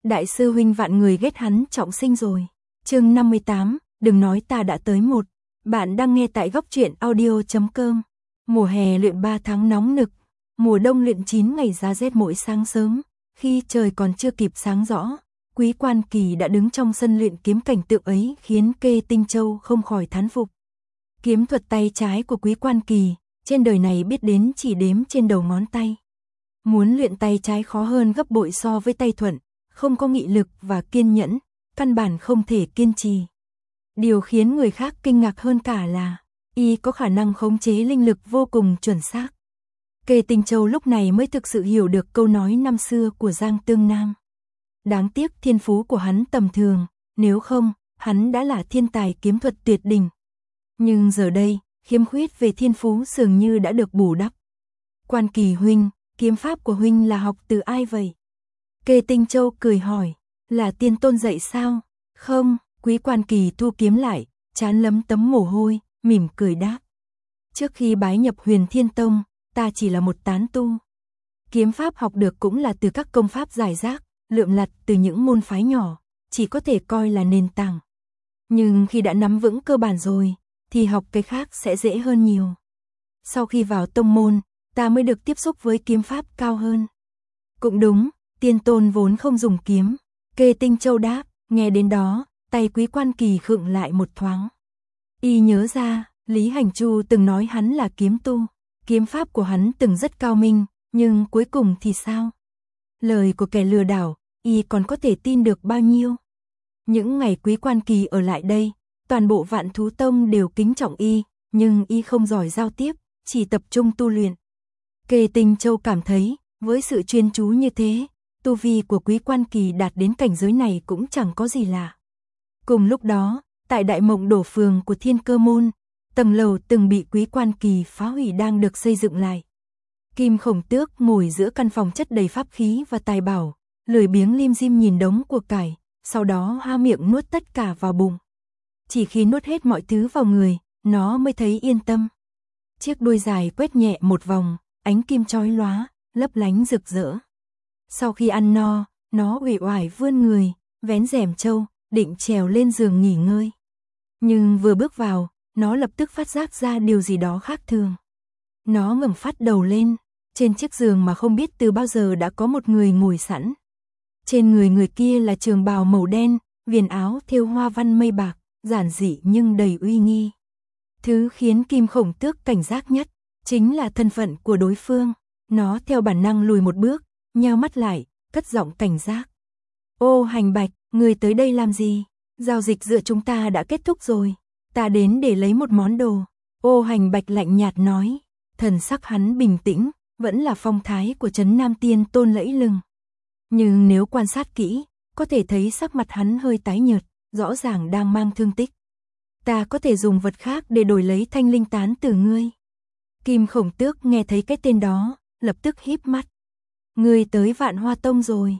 Đại sư huynh vạn người ghét hắn trọng sinh rồi. Chương 58, đừng nói ta đã tới một. Bạn đang nghe tại góc truyện audio.com. Mùa hè luyện 3 tháng nóng nực, mùa đông luyện 9 ngày giá rét mỗi sáng sớm, khi trời còn chưa kịp sáng rõ, Quý Quan Kỳ đã đứng trong sân luyện kiếm, cảnh tượng ấy khiến Kê Tinh Châu không khỏi thán phục. Kiếm thuật tay trái của Quý Quan Kỳ, trên đời này biết đến chỉ đếm trên đầu ngón tay. Muốn luyện tay trái khó hơn gấp bội so với tay thuận, không có nghị lực và kiên nhẫn, căn bản không thể kiên trì. Điều khiến người khác kinh ngạc hơn cả là, y có khả năng khống chế linh lực vô cùng chuẩn xác. Kê Tinh Châu lúc này mới thực sự hiểu được câu nói năm xưa của Giang Tương Nam. Đáng tiếc thiên phú của hắn tầm thường, nếu không, hắn đã là thiên tài kiếm thuật tuyệt đỉnh. Nhưng giờ đây, khiếm khuyết về thiên phú dường như đã được bù đắp. Quan Kỳ huynh, kiếm pháp của huynh là học từ ai vậy? Kê Tinh Châu cười hỏi, là tiên tôn dạy sao? Không, Quý Quan Kỳ thu kiếm lại, trán lấm tấm mồ hôi, mỉm cười đáp. Trước khi bái nhập Huyền Thiên Tông, ta chỉ là một tán tu. Kiếm pháp học được cũng là từ các công pháp giải rác, lượm lặt từ những môn phái nhỏ, chỉ có thể coi là nền tảng. Nhưng khi đã nắm vững cơ bản rồi, thì học cái khác sẽ dễ hơn nhiều. Sau khi vào tông môn, ta mới được tiếp xúc với kiếm pháp cao hơn. Cũng đúng, tiên tôn vốn không dùng kiếm. Kê Tinh Châu đáp, nghe đến đó, tay Quý Quan Kỳ khựng lại một thoáng. Y nhớ ra, Lý Hành Chu từng nói hắn là kiếm tu. Kiếm pháp của hắn từng rất cao minh, nhưng cuối cùng thì sao? Lời của kẻ lừa đảo, y còn có thể tin được bao nhiêu? Những ngày Quý Quan Kỳ ở lại đây, toàn bộ Vạn Thú Tông đều kính trọng y, nhưng y không giỏi giao tiếp, chỉ tập trung tu luyện. Kê Tinh Châu cảm thấy, với sự chuyên chú như thế, tu vi của Quý Quan Kỳ đạt đến cảnh giới này cũng chẳng có gì lạ. Cùng lúc đó, tại Đại Mộng Đổ Phường của Thiên Cơ Môn, tầng lầu từng bị Quý Quan Kỳ phá hủy đang được xây dựng lại. Kim Khổng Tước ngồi giữa căn phòng chất đầy pháp khí và tài bảo, lười biếng lim dim nhìn đống của cải, sau đó há miệng nuốt tất cả vào bụng. Chỉ khi nuốt hết mọi thứ vào người, nó mới thấy yên tâm. Chiếc đuôi dài quét nhẹ một vòng, ánh kim chói lóa, lấp lánh rực rỡ. Sau khi ăn no, nó uể oải vươn người, vén rèm trâu, định trèo lên giường nghỉ ngơi. Nhưng vừa bước vào, nó lập tức phát giác ra điều gì đó khác thường. Nó ngẩng phát đầu lên, trên chiếc giường mà không biết từ bao giờ đã có một người ngồi sẵn. Trên người kia là trường bào màu đen, viền áo thêu hoa văn mây bạc, giản dị nhưng đầy uy nghi. Thứ khiến Kim Khổng Tước cảnh giác nhất, chính là thân phận của đối phương. Nó theo bản năng lùi một bước, nheo mắt lại, cất giọng cảnh giác. Ô Hành Bạch, người tới đây làm gì? Giao dịch giữa chúng ta đã kết thúc rồi. Ta đến để lấy một món đồ. Ô Hành Bạch lạnh nhạt nói. Thần sắc hắn bình tĩnh, vẫn là phong thái của Trấn Nam Tiên Tôn lẫy lừng. Nhưng nếu quan sát kỹ, có thể thấy sắc mặt hắn hơi tái nhợt, rõ ràng đang mang thương tích. Ta có thể dùng vật khác để đổi lấy thanh linh tán từ ngươi. Kim Khổng Tước nghe thấy cái tên đó, lập tức híp mắt. Ngươi tới Vạn Hoa Tông rồi.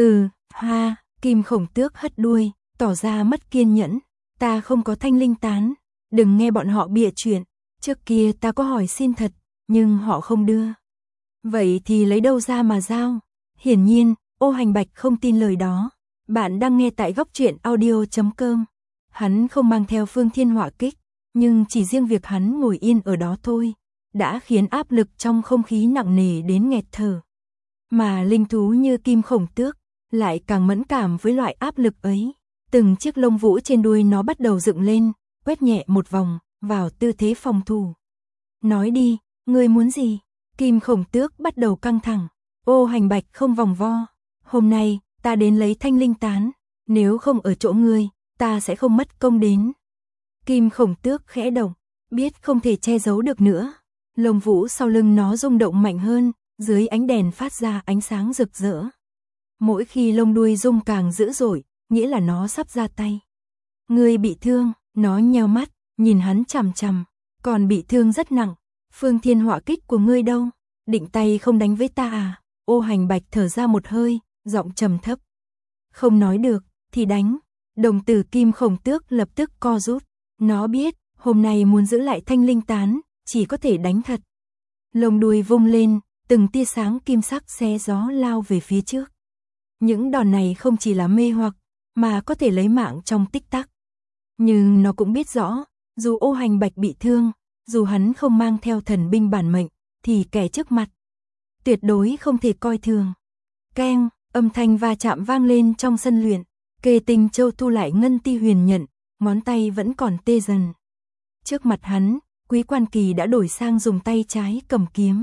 Ha, Kim Khổng Tước hất đuôi, tỏ ra mất kiên nhẫn. Ta không có thanh linh tán, đừng nghe bọn họ bịa chuyện. Trước kia ta có hỏi xin thật, nhưng họ không đưa. Vậy thì lấy đâu ra mà giao? Hiển nhiên, Ô Hành Bạch không tin lời đó. Bạn đang nghe tại góc truyện audio.com. Hắn không mang theo Phương Thiên Hỏa Kích, nhưng chỉ riêng việc hắn ngồi yên ở đó thôi, đã khiến áp lực trong không khí nặng nề đến nghẹt thở. Mà linh thú như Kim Khổng Tước, lại càng mẫn cảm với loại áp lực ấy. Từng chiếc lông vũ trên đuôi nó bắt đầu dựng lên, quét nhẹ một vòng, vào tư thế phòng thủ. Nói đi, ngươi muốn gì? Kim Khổng Tước bắt đầu căng thẳng. Ô Hành Bạch không vòng vo. Hôm nay, ta đến lấy thanh linh tán. Nếu không ở chỗ ngươi, ta sẽ không mất công đến. Kim Khổng Tước khẽ động, biết không thể che giấu được nữa. Lông vũ sau lưng nó rung động mạnh hơn, dưới ánh đèn phát ra ánh sáng rực rỡ. Mỗi khi lông đuôi rung càng dữ dội, nghĩa là nó sắp ra tay. Ngươi bị thương, nó nheo mắt, nhìn hắn chằm chằm, còn bị thương rất nặng. Phương Thiên Hỏa Kích của ngươi đâu? Định tay không đánh với ta à? Ô Hành Bạch thở ra một hơi, giọng trầm thấp. Không nói được, thì đánh. Đồng tử Kim Khổng Tước lập tức co rút. Nó biết, hôm nay muốn giữ lại thanh linh tán, chỉ có thể đánh thật. Lông đuôi vung lên, từng tia sáng kim sắc xé gió lao về phía trước. Những đòn này không chỉ là mê hoặc, mà có thể lấy mạng trong tích tắc. Nhưng nó cũng biết rõ, dù Ô Hành Bạch bị thương, dù hắn không mang theo thần binh bản mệnh, thì kẻ trước mặt tuyệt đối không thể coi thường. Keng, âm thanh va chạm vang lên trong sân luyện. Kề Tinh Châu thu lại ngân ti huyền nhận, ngón tay vẫn còn tê dần. Trước mặt hắn, Quý Quan Kỳ đã đổi sang dùng tay trái cầm kiếm.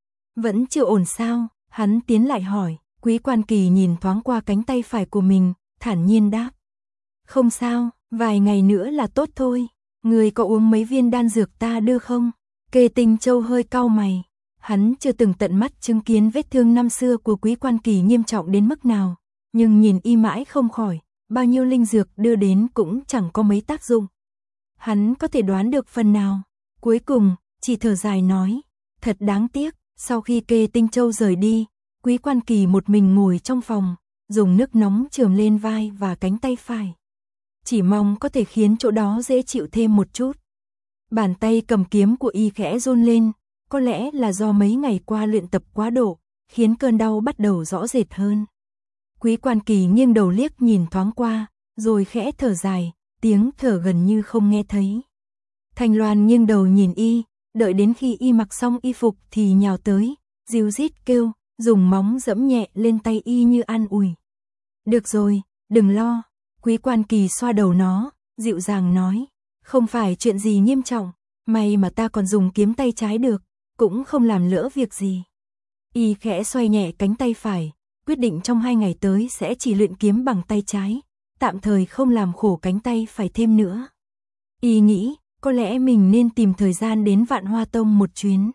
Vẫn chưa ổn sao? Hắn tiến lại hỏi. Quý Quan Kỳ nhìn thoáng qua cánh tay phải của mình, thản nhiên đáp. Không sao, vài ngày nữa là tốt thôi. Người có uống mấy viên đan dược ta đưa không? Kề Tinh Châu hơi cau mày. Hắn chưa từng tận mắt chứng kiến vết thương năm xưa của Quý Quan Kỳ nghiêm trọng đến mức nào, nhưng nhìn y mãi không khỏi, bao nhiêu linh dược đưa đến cũng chẳng có mấy tác dụng. Hắn có thể đoán được phần nào. Cuối cùng, chỉ thở dài nói, thật đáng tiếc. Sau khi Kề Tinh Châu rời đi, Quý Quan Kỳ một mình ngồi trong phòng, dùng nước nóng chườm lên vai và cánh tay phải. Chỉ mong có thể khiến chỗ đó dễ chịu thêm một chút. Bàn tay cầm kiếm của y khẽ run lên, có lẽ là do mấy ngày qua luyện tập quá độ, khiến cơn đau bắt đầu rõ rệt hơn. Quý Quan Kỳ nghiêng đầu liếc nhìn thoáng qua, rồi khẽ thở dài, tiếng thở gần như không nghe thấy. Thanh Loan nghiêng đầu nhìn y, đợi đến khi y mặc xong y phục thì nhào tới, ríu rít kêu, dùng móng giẫm nhẹ lên tay y như an ủi. Được rồi, đừng lo. Quý Quan Kỳ xoa đầu nó, dịu dàng nói, không phải chuyện gì nghiêm trọng, may mà ta còn dùng kiếm tay trái được, cũng không làm lỡ việc gì. Y khẽ xoay nhẹ cánh tay phải, quyết định trong 2 ngày tới sẽ chỉ luyện kiếm bằng tay trái, tạm thời không làm khổ cánh tay phải thêm nữa. Y nghĩ, có lẽ mình nên tìm thời gian đến Vạn Hoa Tông một chuyến.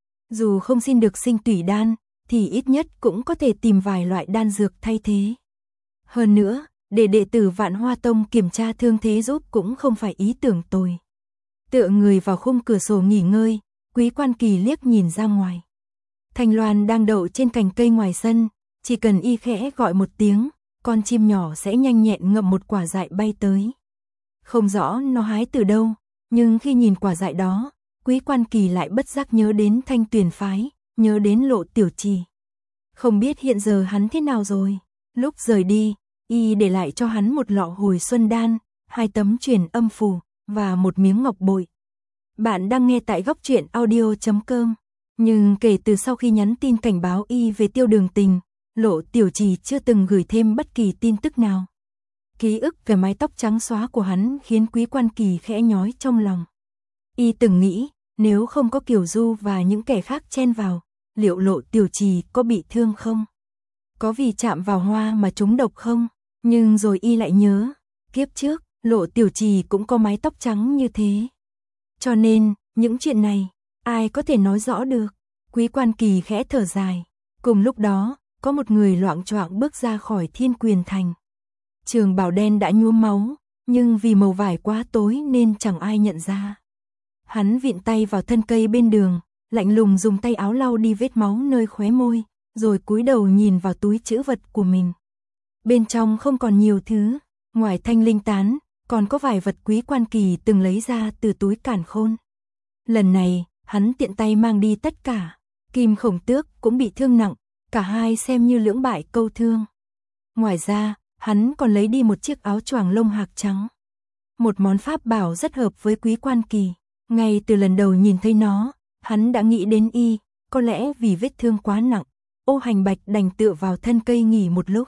Dù không xin được sinh tủy đan, thì ít nhất cũng có thể tìm vài loại đan dược thay thế. Hơn nữa, để đệ tử Vạn Hoa Tông kiểm tra thương thế giúp cũng không phải ý tưởng tồi. Tựa người vào khung cửa sổ nghỉ ngơi, Quý Quan Kỳ liếc nhìn ra ngoài. Thanh Loan đang đậu trên cành cây ngoài sân, chỉ cần y khẽ gọi một tiếng, con chim nhỏ sẽ nhanh nhẹn ngậm một quả dại bay tới. Không rõ nó hái từ đâu, nhưng khi nhìn quả dại đó, Quý Quan Kỳ lại bất giác nhớ đến Thanh Tuyền phái, nhớ đến Lộ Tiểu Trì. Không biết hiện giờ hắn thế nào rồi. Lúc rời đi, y để lại cho hắn một lọ hồi xuân đan, 2 tấm truyền âm phù và một miếng ngọc bội. Bạn đang nghe tại góc truyện audio.com. Nhưng kể từ sau khi nhắn tin cảnh báo y về Tiêu Đường Tình, Lộ Tiểu Trì chưa từng gửi thêm bất kỳ tin tức nào. Ký ức về mái tóc trắng xóa của hắn khiến Quý Quan Kỳ khẽ nhói trong lòng. Y từng nghĩ, nếu không có Kiều Du và những kẻ khác chen vào, liệu Lộ Tiểu Trì có bị thương không? Có vì chạm vào hoa mà trúng độc không? Nhưng rồi y lại nhớ, kiếp trước, Lộ Tiểu Trì cũng có mái tóc trắng như thế. Cho nên, những chuyện này, ai có thể nói rõ được? Quý Quan Kỳ khẽ thở dài. Cùng lúc đó, có một người loạng choạng bước ra khỏi Thiên Quyền Thành. Trường bào đen đã nhuốm máu, nhưng vì màu vải quá tối nên chẳng ai nhận ra. Hắn vịn tay vào thân cây bên đường, lạnh lùng dùng tay áo lau đi vết máu nơi khóe môi, rồi cúi đầu nhìn vào túi trữ vật của mình. Bên trong không còn nhiều thứ, ngoài thanh linh tán, còn có vài vật Quý Quan Kỳ từng lấy ra từ túi càn khôn. Lần này, hắn tiện tay mang đi tất cả. Kim Khổng Tước cũng bị thương nặng, cả hai xem như lưỡng bại câu thương. Ngoài ra, hắn còn lấy đi một chiếc áo choàng lông hạc trắng. Một món pháp bảo rất hợp với Quý Quan Kỳ. Ngay từ lần đầu nhìn thấy nó, hắn đã nghĩ đến y, có lẽ vì vết thương quá nặng, Ô Hành Bạch đành tựa vào thân cây nghỉ một lúc.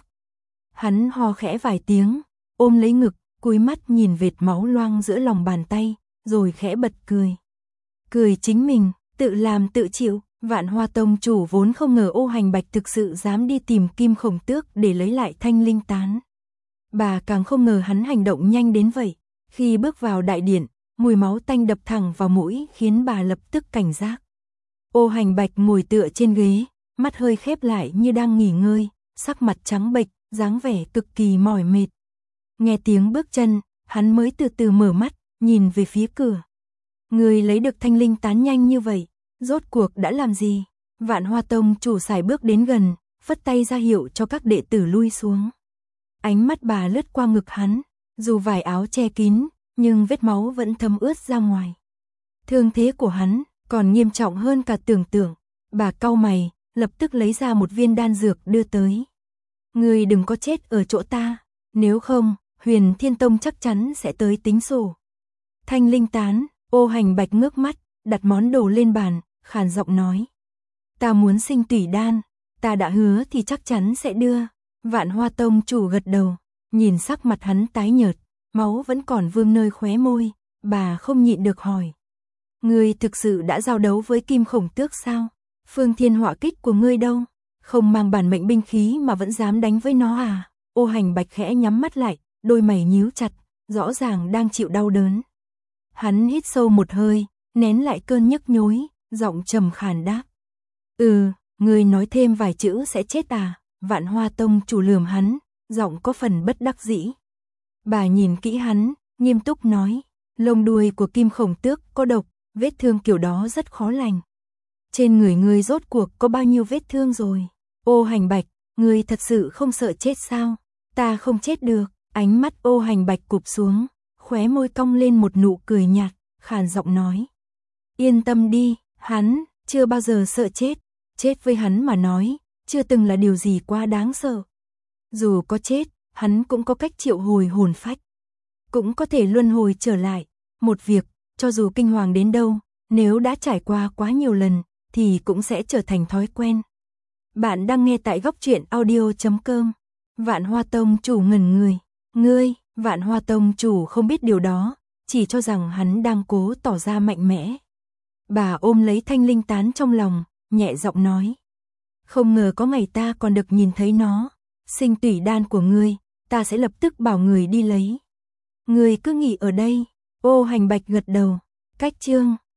Hắn ho khẽ vài tiếng, ôm lấy ngực, cúi mắt nhìn vệt máu loang giữa lòng bàn tay, rồi khẽ bật cười. Cười chính mình, tự làm tự chịu. Vạn Hoa Tông chủ vốn không ngờ Ô Hành Bạch thực sự dám đi tìm Kim Khổng Tước để lấy lại thanh linh tán. Bà càng không ngờ hắn hành động nhanh đến vậy. Khi bước vào đại điện, mùi máu tanh đập thẳng vào mũi khiến bà lập tức cảnh giác. Ô Hành Bạch ngồi tựa trên ghế, mắt hơi khép lại như đang nghỉ ngơi, sắc mặt trắng bệch, dáng vẻ cực kỳ mỏi mệt. Nghe tiếng bước chân, hắn mới từ từ mở mắt, nhìn về phía cửa. Người lấy được thanh linh tán nhanh như vậy, rốt cuộc đã làm gì? Vạn Hoa Tông chủ sải bước đến gần, phất tay ra hiệu cho các đệ tử lui xuống. Ánh mắt bà lướt qua ngực hắn, dù vải áo che kín, nhưng vết máu vẫn thấm ướt ra ngoài. Thương thế của hắn còn nghiêm trọng hơn cả tưởng tượng. Bà cau mày, lập tức lấy ra một viên đan dược đưa tới. Ngươi đừng có chết ở chỗ ta, nếu không, Huyền Thiên Tông chắc chắn sẽ tới tính sổ. Thanh linh tán, Ô Hành Bạch ngước mắt, đặt món đồ lên bàn, khàn giọng nói. Ta muốn sinh tủy đan, ta đã hứa thì chắc chắn sẽ đưa. Vạn Hoa Tông chủ gật đầu, nhìn sắc mặt hắn tái nhợt, máu vẫn còn vương nơi khóe môi, bà không nhịn được hỏi. Ngươi thực sự đã giao đấu với Kim Khổng Tước sao? Phương Thiên Họa Kích của ngươi đâu? Không mang bản mệnh binh khí mà vẫn dám đánh với nó à? Ô Hành Bạch khẽ nhắm mắt lại, đôi mày nhíu chặt, rõ ràng đang chịu đau đớn. Hắn hít sâu một hơi, nén lại cơn nhức nhối, giọng trầm khàn đáp. Ngươi nói thêm vài chữ sẽ chết à? Vạn Hoa Tông chủ lườm hắn, giọng có phần bất đắc dĩ. Bà nhìn kỹ hắn, nghiêm túc nói, lông đuôi của Kim Khổng Tước có độc, vết thương kiểu đó rất khó lành. Trên người ngươi rốt cuộc có bao nhiêu vết thương rồi? Ô Hành Bạch, ngươi thật sự không sợ chết sao? Ta không chết được. Ánh mắt Ô Hành Bạch cụp xuống, khóe môi cong lên một nụ cười nhạt, khàn giọng nói. Yên tâm đi, hắn chưa bao giờ sợ chết. Chết với hắn mà nói, chưa từng là điều gì quá đáng sợ. Dù có chết, hắn cũng có cách triệu hồi hồn phách. Cũng có thể luân hồi trở lại. Một việc, cho dù kinh hoàng đến đâu, nếu đã trải qua quá nhiều lần, thì cũng sẽ trở thành thói quen. Bạn đang nghe tại Góc Truyện Audio.com. Vạn Hoa Tông chủ ngẩn người. Ngươi, Vạn Hoa Tông chủ không biết điều đó, chỉ cho rằng hắn đang cố tỏ ra mạnh mẽ. Bà ôm lấy thanh linh tán trong lòng, nhẹ giọng nói. Không ngờ có ngày ta còn được nhìn thấy nó. Sinh tủy đan của ngươi, ta sẽ lập tức bảo người đi lấy. Ngươi cứ nghỉ ở đây. Ô Hành Bạch gật đầu. Cách chương